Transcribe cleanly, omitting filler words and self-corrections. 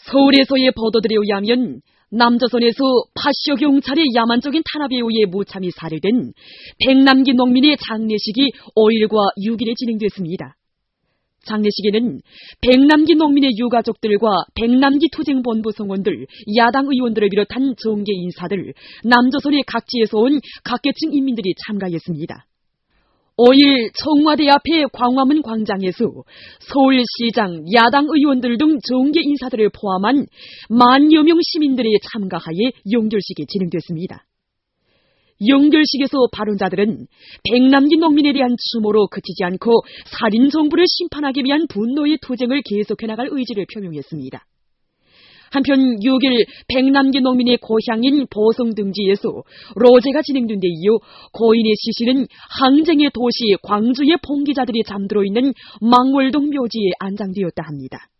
서울에서의 보도들에 의하면 남조선에서 파쇼 경찰의 야만적인 탄압에 의해 무참히 살해된 백남기 농민의 장례식이 5일과 6일에 진행됐습니다. 장례식에는 백남기 농민의 유가족들과 백남기 투쟁본부 성원들, 야당 의원들을 비롯한 정계 인사들, 남조선의 각지에서 온 각계층 인민들이 참가했습니다. 5일 청와대 앞의 광화문 광장에서 서울시장, 야당 의원들 등 정계 인사들을 포함한 만여 명 시민들이 참가하여 영결식이 진행됐습니다. 영결식에서 발언자들은 백남기 농민에 대한 추모로 그치지 않고 살인 정부를 심판하기 위한 분노의 투쟁을 계속해 나갈 의지를 표명했습니다. 한편 6일 백남기 농민의 고향인 보성등지에서 로제가 진행된 데 이어 고인의 시신은 항쟁의 도시 광주의 봉기자들이 잠들어 있는 망월동 묘지에 안장되었다 합니다.